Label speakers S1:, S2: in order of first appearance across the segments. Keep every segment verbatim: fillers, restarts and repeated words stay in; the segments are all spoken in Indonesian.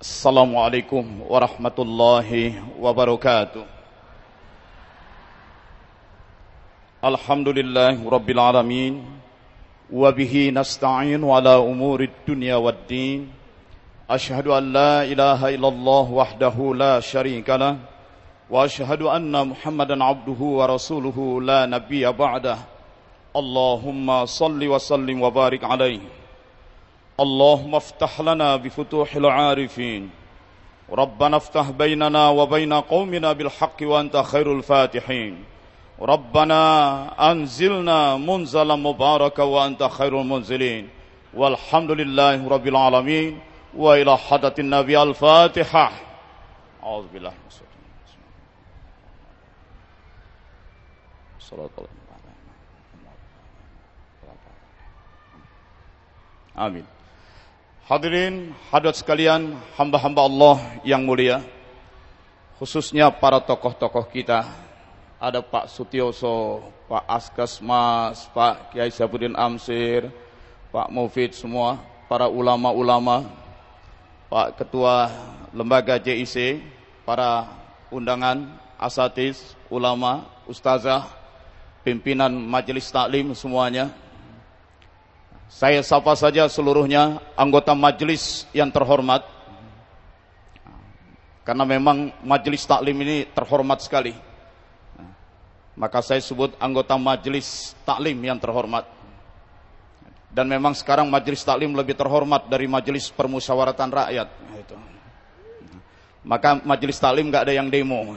S1: Assalamualaikum warahmatullahi wabarakatuh. Alhamdulillahi rabbil alamin. Wabihi nasta'in ala umurid dunya waddin. Ashhadu an la ilaha illallah wahdahu la syarikalah. Wa ashhadu anna Muhammadan abduhu wa rasuluhu la nabiyya ba'dah. Allahumma salli wa sallim wa barik alaihi. Allahumma aftah lana bifutuhil arifin. Rabbana aftah bainana wa baina qaumina bil haqqi wa anta khairul fatihin. Rabbana anzilna munzalan mubaraka wa anta khairul munzilin. Walhamdulillahi rabbil alamin. Wa ila hadatin nabi al-fatihah. A'udzubillah. Amin. Hadirin hadirat sekalian, hamba-hamba Allah yang mulia, khususnya para tokoh-tokoh kita. Ada Pak Sutioso, Pak Askesmas, Pak Kiai Sabuddin Amsir, Pak Mufid, semua para ulama-ulama, Pak Ketua Lembaga J I C, para undangan, asatiz, ulama, ustazah, pimpinan majelis taklim semuanya. Saya sapa saja seluruhnya anggota majelis yang terhormat. Karena memang majelis taklim ini terhormat sekali. Maka saya sebut anggota majelis taklim yang terhormat. Dan memang sekarang majelis taklim lebih terhormat dari majelis permusyawaratan rakyat. Maka majelis taklim gak ada yang demo.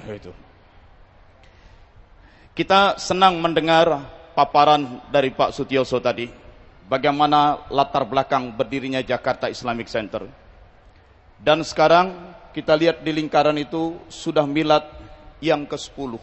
S1: Kita senang mendengar paparan dari Pak Sutioso tadi. Bagaimana latar belakang berdirinya Jakarta Islamic Center. Dan sekarang kita lihat di lingkaran itu sudah milad yang kesepuluh.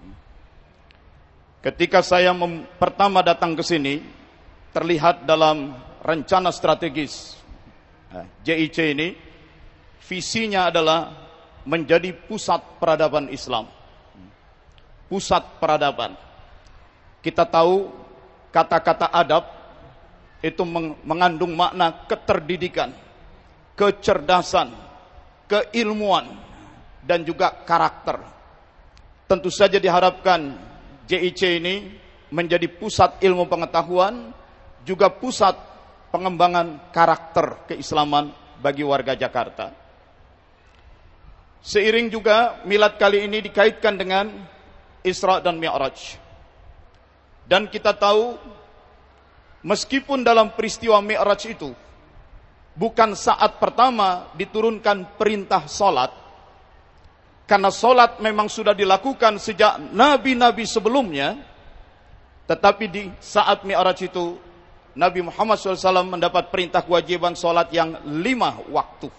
S1: Ketika saya pertama datang ke sini, terlihat dalam rencana strategis J I C ini, visinya adalah menjadi pusat peradaban Islam. Pusat peradaban. Kita tahu kata-kata adab itu mengandung makna keterdidikan, kecerdasan, keilmuan, dan juga karakter. Tentu saja diharapkan J I C ini menjadi pusat ilmu pengetahuan, juga pusat pengembangan karakter keislaman bagi warga Jakarta. Seiring juga milad kali ini dikaitkan dengan Isra dan Mi'raj. Dan kita tahu meskipun dalam peristiwa Mi'raj itu bukan saat pertama diturunkan perintah salat, karena salat memang sudah dilakukan sejak nabi-nabi sebelumnya, tetapi di saat Mi'raj itu Nabi Muhammad shallallahu alaihi wasallam mendapat perintah kewajiban salat yang lima waktu.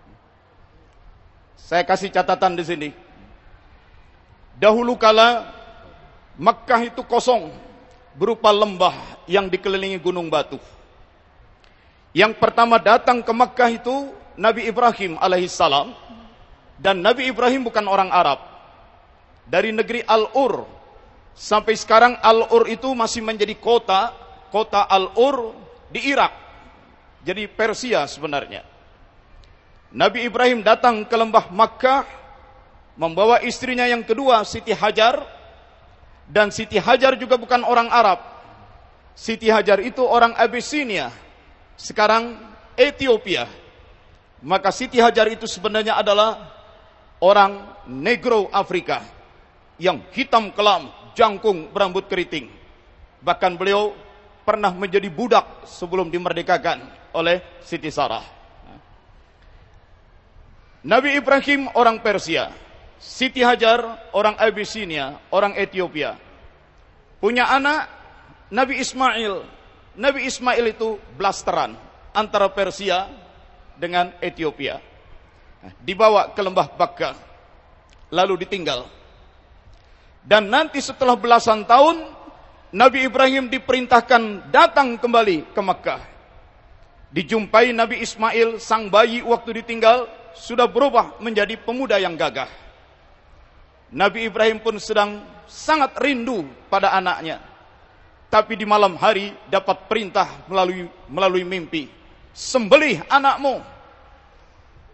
S1: Saya kasih catatan di sini. Dahulu kala Makkah itu kosong, berupa lembah yang dikelilingi gunung batu. Yang pertama datang ke Makkah itu Nabi Ibrahim alaihissalam. Dan Nabi Ibrahim bukan orang Arab. Dari negeri Al-Ur. Sampai sekarang Al-Ur itu masih menjadi kota. Kota Al-Ur di Irak. Jadi Persia sebenarnya. Nabi Ibrahim datang ke lembah Makkah, membawa istrinya yang kedua, Siti Hajar. Dan Siti Hajar juga bukan orang Arab. Siti Hajar itu orang Abyssinia, sekarang Ethiopia. Maka Siti Hajar itu sebenarnya adalah orang Negro Afrika, yang hitam kelam, jangkung, berambut keriting. Bahkan beliau pernah menjadi budak sebelum dimerdekakan oleh Siti Sarah. Nabi Ibrahim orang Persia, Siti Hajar orang Abyssinia, orang Ethiopia. Punya anak Nabi Ismail. Nabi Ismail itu blasteran antara Persia dengan Ethiopia. Dibawa ke lembah Bakkah, lalu ditinggal. Dan nanti setelah belasan tahun Nabi Ibrahim diperintahkan datang kembali ke Makkah. Dijumpai Nabi Ismail, sang bayi waktu ditinggal sudah berubah menjadi pemuda yang gagah. Nabi Ibrahim pun sedang sangat rindu pada anaknya. Tapi di malam hari dapat perintah melalui melalui mimpi, sembelih anakmu.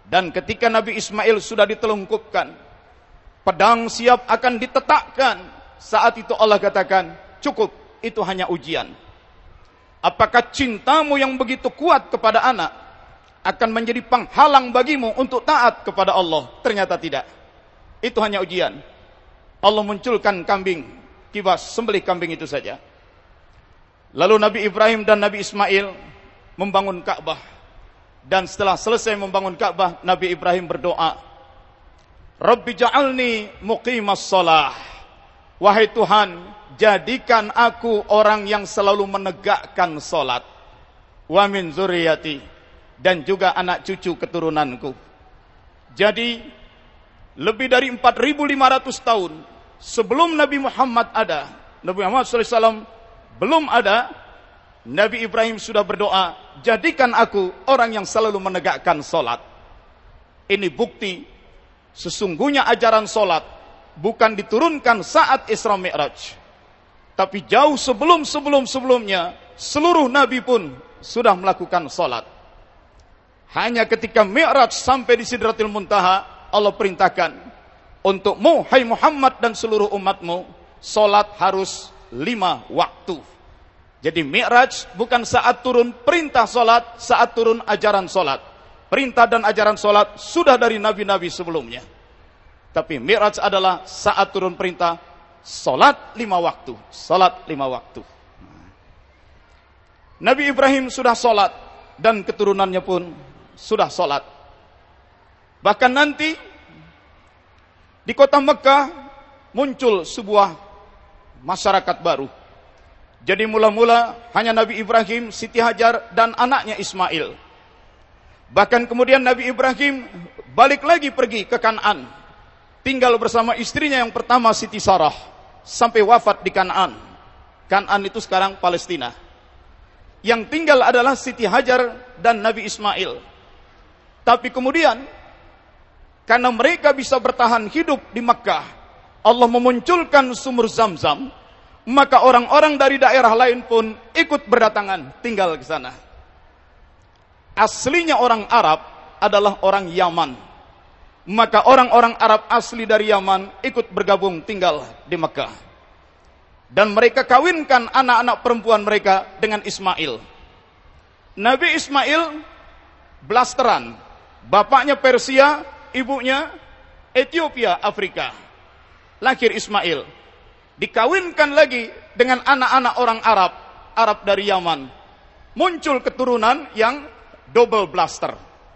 S1: Dan ketika Nabi Ismail sudah ditelungkupkan, pedang siap akan ditetakkan, saat itu Allah katakan, cukup, itu hanya ujian. Apakah cintamu yang begitu kuat kepada anak akan menjadi penghalang bagimu untuk taat kepada Allah? Ternyata tidak. Itu hanya ujian. Allah munculkan kambing, kibas, sembelih kambing itu saja. Lalu Nabi Ibrahim dan Nabi Ismail membangun Ka'bah. Dan setelah selesai membangun Ka'bah, Nabi Ibrahim berdoa, Rabbi ja'alni muqimas shalah. Wahai Tuhan, jadikan aku orang yang selalu menegakkan salat. Wa min zurriyati, dan juga anak cucu keturunanku. Jadi lebih dari empat ribu lima ratus tahun sebelum Nabi Muhammad ada, Nabi Muhammad shallallahu alaihi wasallam belum ada, Nabi Ibrahim sudah berdoa, jadikan aku orang yang selalu menegakkan salat. Ini bukti sesungguhnya ajaran salat bukan diturunkan saat Isra Mi'raj, tapi jauh sebelum-sebelum-sebelumnya seluruh nabi pun sudah melakukan salat. Hanya ketika Mi'raj sampai di Sidratil Muntaha, Allah perintahkan untukmu, hai Muhammad dan seluruh umatmu, salat harus lima waktu. Jadi Mi'raj bukan saat turun perintah salat, saat turun ajaran salat. Perintah dan ajaran salat sudah dari nabi-nabi sebelumnya. Tapi Mi'raj adalah saat turun perintah salat lima waktu, salat lima waktu. Nabi Ibrahim sudah salat dan keturunannya pun sudah salat. Bahkan nanti di kota Mekah muncul sebuah masyarakat baru. Jadi mula-mula hanya Nabi Ibrahim, Siti Hajar dan anaknya Ismail. Bahkan kemudian Nabi Ibrahim balik lagi pergi ke Kan'an. Tinggal bersama istrinya yang pertama Siti Sarah sampai wafat di Kan'an. Kan'an itu sekarang Palestina. Yang tinggal adalah Siti Hajar dan Nabi Ismail. Tapi kemudian karena mereka bisa bertahan hidup di Makkah, Allah memunculkan sumur Zam-Zam, maka orang-orang dari daerah lain pun ikut berdatangan tinggal ke sana. Aslinya orang Arab adalah orang Yaman. Maka orang-orang Arab asli dari Yaman ikut bergabung tinggal di Mekah. Dan mereka kawinkan anak-anak perempuan mereka dengan Ismail. Nabi Ismail blasteran. Bapaknya Persia, ibunya Ethiopia, Afrika. Lahir Ismail. Dikawinkan lagi dengan anak-anak orang Arab, Arab dari Yaman. Muncul keturunan yang double blaster.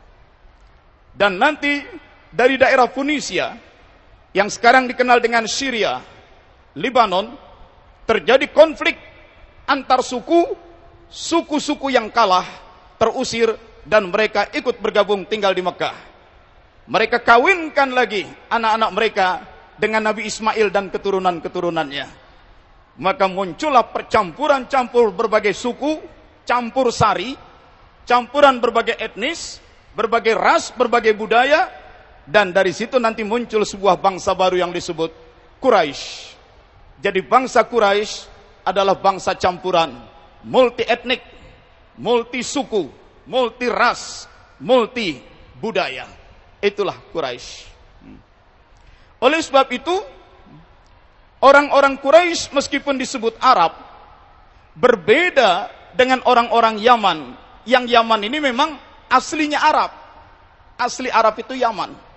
S1: Dan nanti dari daerah Funisia yang sekarang dikenal dengan Syria, Lebanon, terjadi konflik antar suku, suku-suku yang kalah terusir dan mereka ikut bergabung tinggal di Mekah. Mereka kawinkan lagi anak-anak mereka dengan Nabi Ismail dan keturunan-keturunannya. Maka muncullah percampuran campur berbagai suku, campur sari, campuran berbagai etnis, berbagai ras, berbagai budaya. Dan dari situ nanti muncul sebuah bangsa baru yang disebut Quraisy. Jadi bangsa Quraisy adalah bangsa campuran, multi etnik, multi suku, multi ras, multi budaya. Itulah Quraisy. Oleh sebab itu, orang-orang Quraisy meskipun disebut Arab, berbeda dengan orang-orang Yaman. Yang Yaman ini memang aslinya Arab. Asli Arab itu Yaman.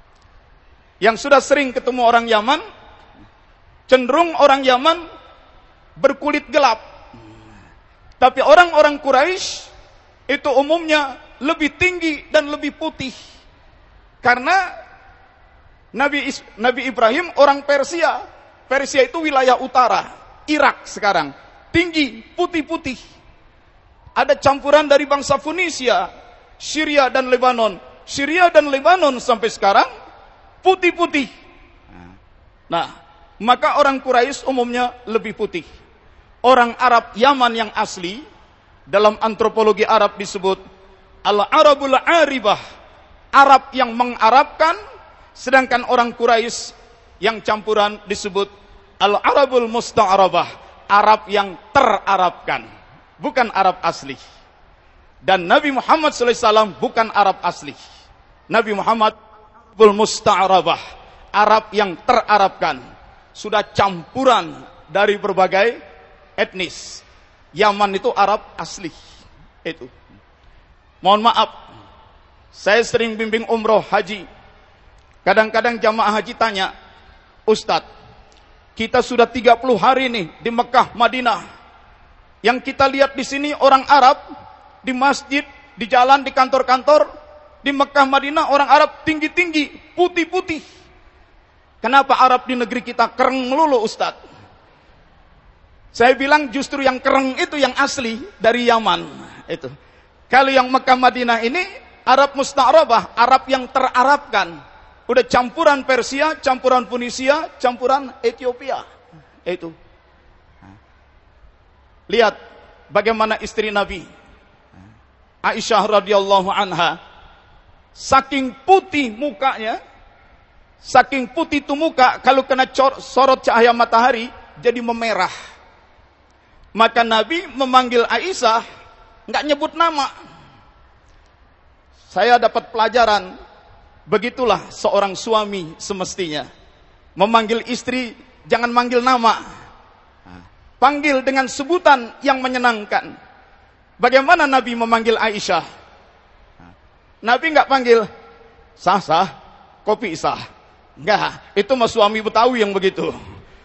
S1: Yang sudah sering ketemu orang Yaman, cenderung orang Yaman berkulit gelap. Tapi orang-orang Quraisy itu umumnya lebih tinggi dan lebih putih. Karena Nabi, Is- Nabi Ibrahim orang Persia. Persia itu wilayah utara, Irak sekarang. Tinggi, putih-putih. Ada campuran dari bangsa Funisia, Syria dan Lebanon. Syria dan Lebanon sampai sekarang putih-putih. Nah, maka orang Quraisy umumnya lebih putih. Orang Arab Yaman yang asli, dalam antropologi Arab disebut Al-Arabul Aribah, Arab yang mengarabkan, sedangkan orang Quraisy yang campuran disebut Al-Arabul Musta'arabah, Arab yang terarabkan, bukan Arab asli. Dan Nabi Muhammad shallallahu alaihi wasallam bukan Arab asli. Nabi Muhammad bil musta'rabah, Arab yang terarabkan, sudah campuran dari berbagai etnis. Yaman itu Arab asli. Itu. Mohon maaf, saya sering bimbing umroh haji. Kadang-kadang jamaah haji tanya, Ustadz, kita sudah tiga puluh hari nih di Mekah, Madinah. Yang kita lihat di sini orang Arab, di masjid, di jalan, di kantor-kantor, di Mekah, Madinah, orang Arab tinggi-tinggi, putih-putih. Kenapa Arab di negeri kita kereng melulu, Ustadz? Saya bilang justru yang kereng itu yang asli dari Yaman. Itu. Kalau yang Mekah, Madinah ini, Arab musta'rabah, Arab yang terarabkan. Udah campuran Persia, campuran Tunisia, campuran Ethiopia. Itu. Lihat bagaimana istri Nabi Aisyah radhiyallahu anha, saking putih mukanya, saking putih itu muka, kalau kena sorot cahaya matahari jadi memerah. Maka Nabi memanggil Aisyah, nggak nyebut nama. Saya dapat pelajaran, begitulah seorang suami semestinya. Memanggil istri jangan manggil nama. Panggil dengan sebutan yang menyenangkan. Bagaimana Nabi memanggil Aisyah? Nabi enggak panggil sah-sah, kopi sah. Enggak, itu mah suami Betawi yang begitu.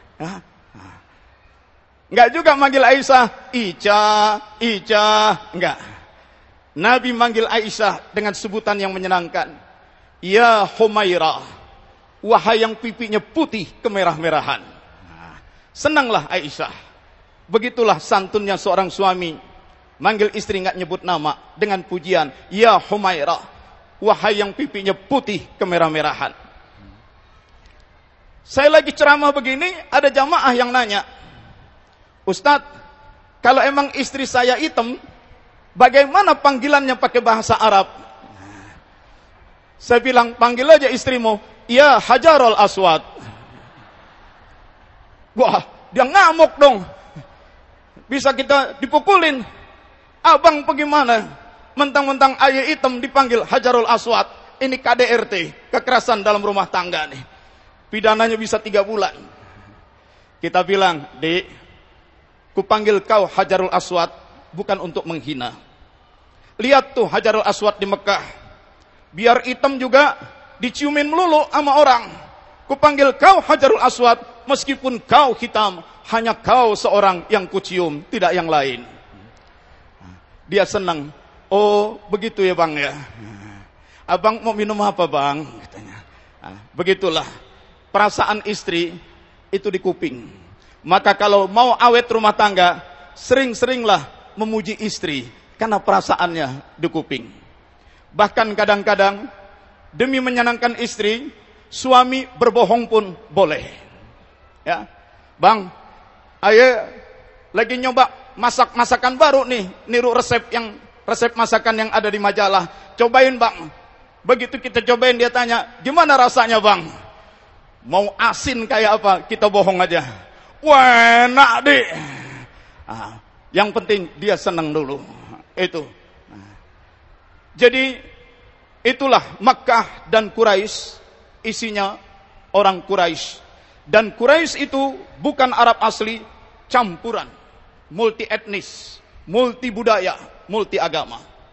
S1: Enggak juga manggil Aisyah, Ica, Ica, enggak. Nabi manggil Aisyah dengan sebutan yang menyenangkan. Ya Humairah, wahai yang pipinya putih kemerah-merahan. Senanglah Aisyah. Begitulah santunnya seorang suami. Manggil istri enggak nyebut nama, dengan pujian, ya Humairah, wahai yang pipinya putih kemerah-merahan. Saya lagi ceramah begini, ada jamaah yang nanya, Ustadz, kalau emang istri saya hitam, bagaimana panggilannya pakai bahasa Arab? Saya bilang, panggil aja istrimu, ya Hajarul Aswad. Wah, dia ngamuk dong. Bisa kita dipukulin. Abang bagaimana? Mentang-mentang ayah hitam dipanggil Hajarul Aswad. Ini K D R T, kekerasan dalam rumah tangga nih. Pidananya bisa tiga bulan. Kita bilang, Dek, kupanggil kau Hajarul Aswad bukan untuk menghina. Lihat tuh Hajarul Aswad di Mekah. Biar hitam juga diciumin melulu sama orang. Kupanggil kau Hajarul Aswad meskipun kau hitam. Hanya kau seorang yang kucium, tidak yang lain. Dia senang. Oh, begitu ya bang ya. Abang mau minum apa bang? Katanya. Nah, begitulah. Perasaan istri itu di kuping. Maka kalau mau awet rumah tangga, sering-seringlah memuji istri. Karena perasaannya di kuping. Bahkan kadang-kadang, demi menyenangkan istri, suami berbohong pun boleh. Ya, bang, ayo lagi nyoba masak masakan baru nih, niru resep yang resep masakan yang ada di majalah. Cobain bang. Begitu kita cobain, dia tanya, gimana rasanya bang? Mau asin kayak apa? Kita bohong aja. Wah, enak deh. Ah, yang penting dia senang dulu. Itu. Nah. Jadi itulah Makkah dan Quraisy, isinya orang Quraisy. Dan Quraisy itu bukan Arab asli, campuran, multi etnis, multi budaya, multi agama.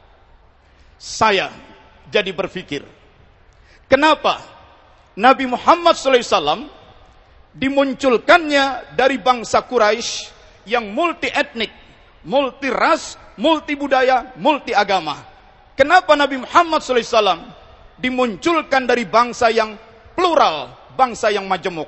S1: Saya jadi berpikir, kenapa Nabi Muhammad shallallahu alaihi wasallam dimunculkannya dari bangsa Quraisy yang multi etnik, multi ras, multi budaya, multi agama. Kenapa Nabi Muhammad shallallahu alaihi wasallam dimunculkan dari bangsa yang plural, bangsa yang majemuk?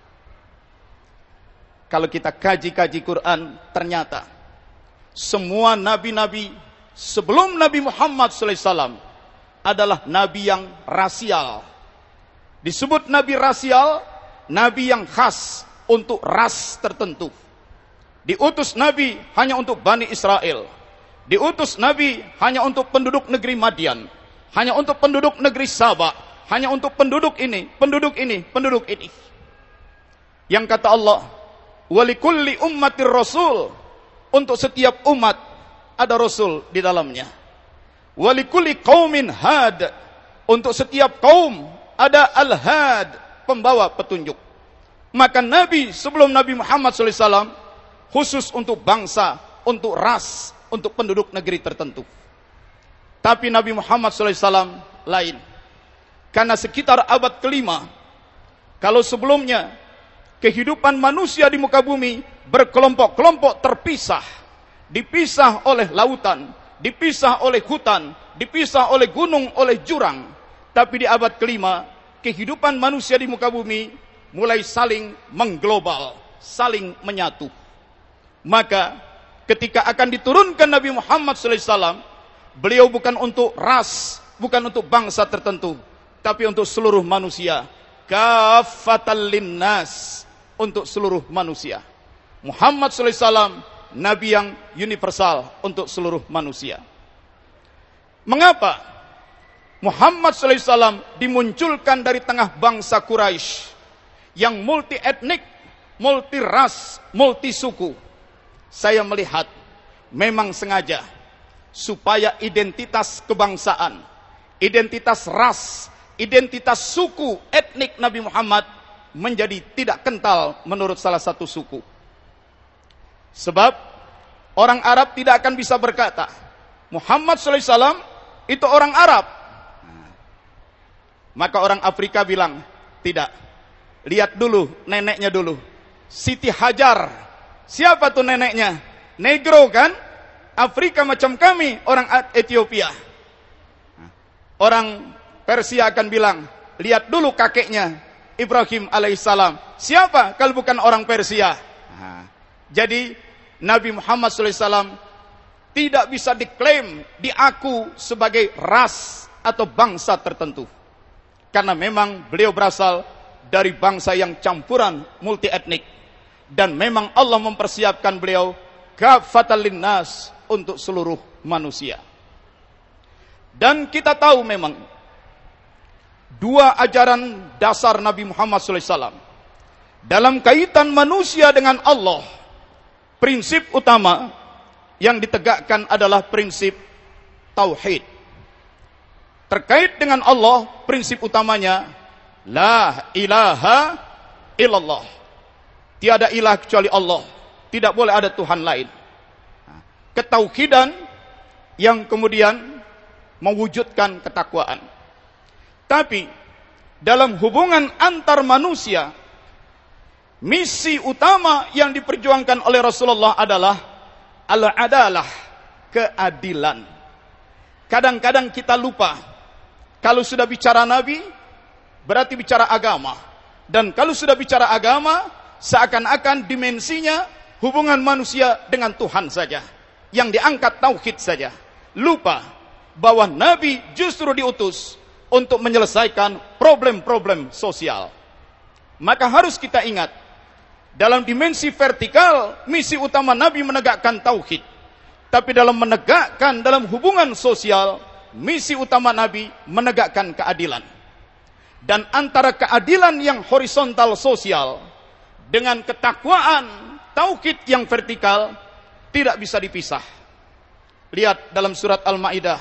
S1: Kalau kita kaji-kaji Quran, ternyata semua nabi-nabi sebelum Nabi Muhammad shallallahu alaihi wasallam adalah nabi yang rasial. Disebut nabi rasial, nabi yang khas untuk ras tertentu. Diutus nabi hanya untuk Bani Israel. Diutus nabi hanya untuk penduduk negeri Madian, hanya untuk penduduk negeri Sabah, hanya untuk penduduk ini, penduduk ini, penduduk ini. Yang kata Allah, walikulli ummatir rasul, untuk setiap umat ada rasul di dalamnya. Walikulli qaumin had, Untuk setiap kaum ada al-had, pembawa petunjuk. Maka Nabi sebelum Nabi Muhammad shallallahu alaihi wasallam khusus untuk bangsa, untuk ras, untuk penduduk negeri tertentu. Tapi Nabi Muhammad shallallahu alaihi wasallam lain. Karena sekitar abad kelima, kalau sebelumnya kehidupan manusia di muka bumi berkelompok-kelompok terpisah, dipisah oleh lautan, dipisah oleh hutan, dipisah oleh gunung, oleh jurang. Tapi di abad kelima, kehidupan manusia di muka bumi mulai saling mengglobal, saling menyatu. Maka ketika akan diturunkan Nabi Muhammad shallallahu alaihi wasallam, beliau bukan untuk ras, bukan untuk bangsa tertentu, tapi untuk seluruh manusia. Kafatal linnas, untuk seluruh manusia. Muhammad shallallahu alaihi wasallam Nabi yang universal untuk seluruh manusia. Mengapa Muhammad shallallahu alaihi wasallam dimunculkan dari tengah bangsa Quraisy yang multi etnik, multi ras, multi suku? Saya melihat memang sengaja supaya identitas kebangsaan, identitas ras, identitas suku, etnik Nabi Muhammad menjadi tidak kental menurut salah satu suku. Sebab orang Arab tidak akan bisa berkata Muhammad shallallahu alaihi wasallam itu orang Arab. Maka orang Afrika bilang, tidak, lihat dulu neneknya dulu, Siti Hajar. Siapa tuh neneknya? Negro kan? Afrika macam kami, orang Ethiopia. Orang Persia akan bilang, lihat dulu kakeknya, Ibrahim alaihissalam. Siapa kalau bukan orang Persia? Nah, jadi Nabi Muhammad shallallahu alaihi wasallam tidak bisa diklaim, diaku sebagai ras atau bangsa tertentu. Karena memang beliau berasal dari bangsa yang campuran multi etnik. Dan memang Allah mempersiapkan beliau kafatal linnas, untuk seluruh manusia. Dan kita tahu memang dua ajaran dasar Nabi Muhammad shallallahu alaihi wasallam dalam kaitan manusia dengan Allah. Prinsip utama yang ditegakkan adalah prinsip tauhid. Terkait dengan Allah, prinsip utamanya la ilaha illallah. Tiada ilah kecuali Allah. Tidak boleh ada Tuhan lain. Ketauhidan yang kemudian mewujudkan ketakwaan. Tapi dalam hubungan antar manusia, misi utama yang diperjuangkan oleh Rasulullah adalah al-adalah, keadilan. Kadang-kadang kita lupa, kalau sudah bicara Nabi, berarti bicara agama. Dan kalau sudah bicara agama, seakan-akan dimensinya hubungan manusia dengan Tuhan saja. Yang diangkat tauhid saja. Lupa bahwa Nabi justru diutus untuk menyelesaikan problem-problem sosial. Maka harus kita ingat, dalam dimensi vertikal, misi utama Nabi menegakkan tauhid. Tapi dalam menegakkan, dalam hubungan sosial, misi utama Nabi menegakkan keadilan. Dan antara keadilan yang horizontal sosial dengan ketakwaan tauhid yang vertikal tidak bisa dipisah. Lihat dalam surat Al-Maidah,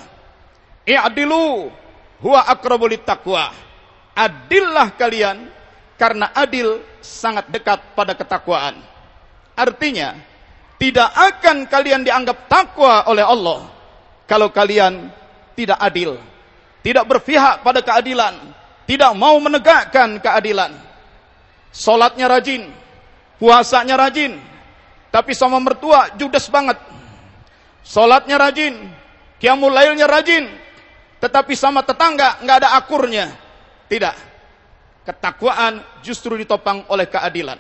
S1: i'dilu huwa aqrabu littaqwa. Adillah kalian karena adil sangat dekat pada ketakwaan. Artinya, tidak akan kalian dianggap takwa oleh Allah kalau kalian tidak adil, tidak berpihak pada keadilan, tidak mau menegakkan keadilan. Salatnya rajin, puasanya rajin, tapi sama mertua judes banget. Salatnya rajin, qiyamul lailnya rajin, tetapi sama tetangga nggak ada akurnya. Tidak. Ketakwaan justru ditopang oleh keadilan.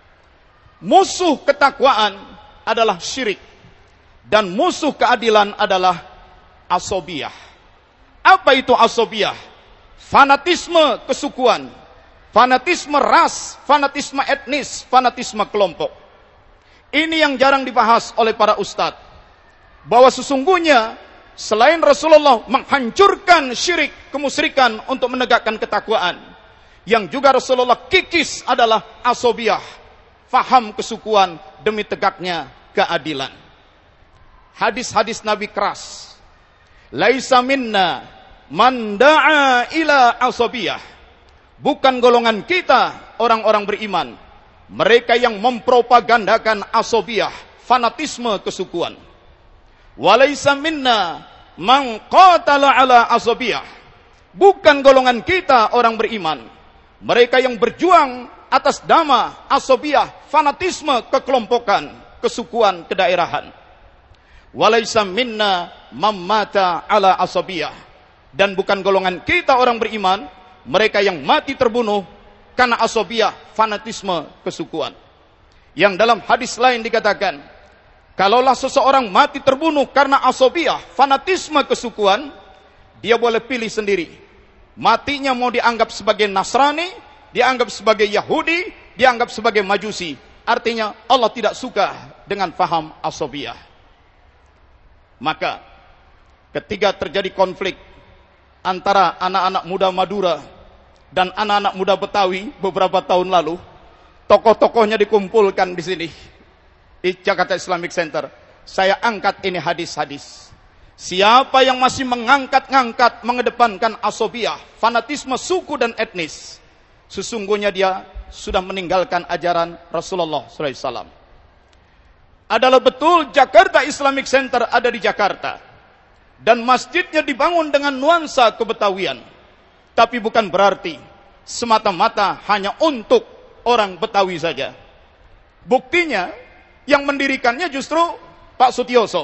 S1: Musuh ketakwaan adalah syirik, dan musuh keadilan adalah asobiyah. Apa itu asobiyah? Fanatisme kesukuan, fanatisme ras, fanatisme etnis, fanatisme kelompok. Ini yang jarang dibahas oleh para ustadz. Bahwa sesungguhnya selain Rasulullah menghancurkan syirik, kemusyrikan untuk menegakkan ketakwaan, yang juga Rasulullah kikis adalah asobiyah, faham kesukuan demi tegaknya keadilan. Hadis-hadis Nabi keras. Laisa minna man da'a ila asabiyah. Bukan golongan kita orang-orang beriman, mereka yang mempropagandakan asabiyah, fanatisme kesukuan. Walaysa minna man qatala ala asabiyah. Bukan golongan kita orang beriman, mereka yang berjuang atas nama asabiyah, fanatisme kekelompokan, kesukuan, kedaerahan. Walaysa minna man mata ala asabiyah. Dan bukan golongan kita orang beriman, mereka yang mati terbunuh karena asabiyah, fanatisme kesukuan. Yang dalam hadis lain dikatakan, kalaulah seseorang mati terbunuh karena asabiyah, fanatisme kesukuan, dia boleh pilih sendiri. Matinya mau dianggap sebagai Nasrani, dianggap sebagai Yahudi, dianggap sebagai Majusi. Artinya Allah tidak suka dengan faham asabiyah. Maka ketika terjadi konflik antara anak-anak muda Madura dan anak-anak muda Betawi beberapa tahun lalu, tokoh-tokohnya dikumpulkan di sini di Jakarta Islamic Center. Saya angkat ini hadis-hadis. Siapa yang masih mengangkat-ngangkat, mengedepankan asabiyah, fanatisme suku dan etnis, sesungguhnya dia sudah meninggalkan ajaran Rasulullah sallallahu alaihi wasallam. Adalah betul Jakarta Islamic Center ada di Jakarta, dan masjidnya dibangun dengan nuansa kebetawian. Tapi bukan berarti semata-mata hanya untuk orang Betawi saja. Buktinya yang mendirikannya justru Pak Sutioso.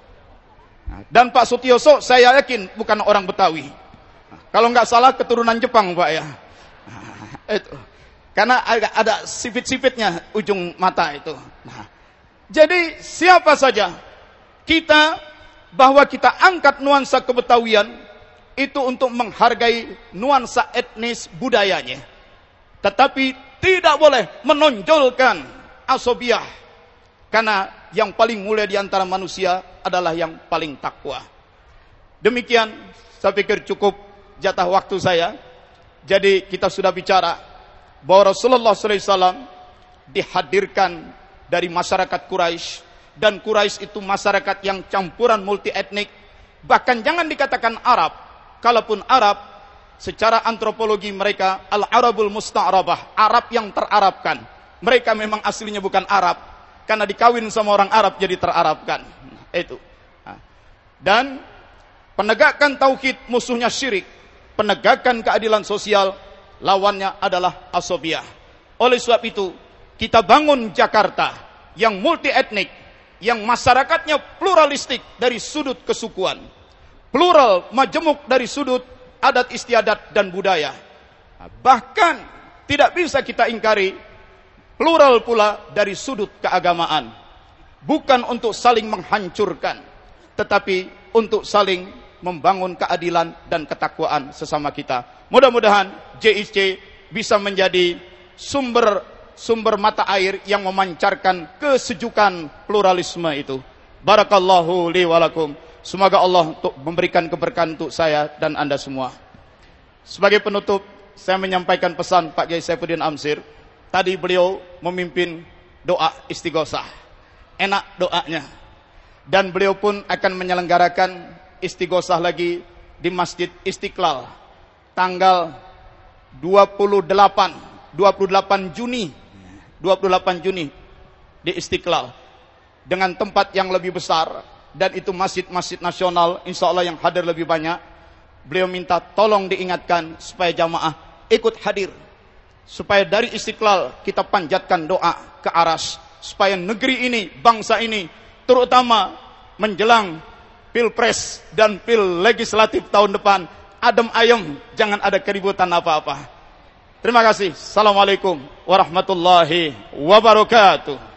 S1: Dan Pak Sutioso saya yakin bukan orang Betawi. Kalau nggak salah keturunan Jepang, Pak, ya. Itu. Karena ada sipit-sipitnya ujung mata itu. Nah, jadi siapa saja kita, bahwa kita angkat nuansa kebetawian itu untuk menghargai nuansa etnis budayanya, tetapi tidak boleh menonjolkan asabiyah, karena yang paling mulia di antara manusia adalah yang paling takwa. Demikian, saya pikir cukup jatah waktu saya. Jadi kita sudah bicara bahwa Rasulullah sallallahu alaihi wasallam dihadirkan dari masyarakat Quraisy, dan Quraisy itu masyarakat yang campuran multi etnik. Bahkan jangan dikatakan Arab. Kalaupun Arab, secara antropologi mereka al-Arabul Musta'rabah, Arab yang terarabkan. Mereka memang aslinya bukan Arab, karena dikawin sama orang Arab jadi terarabkan. Itu. Dan penegakan tauhid musuhnya syirik, penegakan keadilan sosial lawannya adalah asabiyah. Oleh sebab itu, kita bangun Jakarta yang multi etnik, yang masyarakatnya pluralistik dari sudut kesukuan, plural majemuk dari sudut adat istiadat dan budaya. Bahkan tidak bisa kita ingkari plural pula dari sudut keagamaan. Bukan untuk saling menghancurkan, tetapi untuk saling membangun keadilan dan ketakwaan sesama kita. Mudah-mudahan J I C bisa menjadi sumber sumber mata air yang memancarkan kesejukan pluralisme itu. Barakallahu li wa lakum. Semoga Allah untuk memberikan keberkahan untuk saya dan Anda semua. Sebagai penutup, saya menyampaikan pesan Pak Kiai Saifuddin Amsir. Tadi beliau memimpin doa istighosah. Enak doanya. Dan beliau pun akan menyelenggarakan istighosah lagi di Masjid Istiqlal tanggal dua puluh delapan Juni dua puluh delapan Juni di Istiqlal, dengan tempat yang lebih besar, dan itu masjid-masjid nasional, insya Allah yang hadir lebih banyak. Beliau minta tolong diingatkan supaya jamaah ikut hadir, supaya dari Istiqlal kita panjatkan doa ke aras, supaya negeri ini, bangsa ini, terutama menjelang pilpres dan pil legislatif tahun depan, adem ayem, jangan ada keributan apa-apa. Terima kasih. Assalamualaikum warahmatullahi wabarakatuh.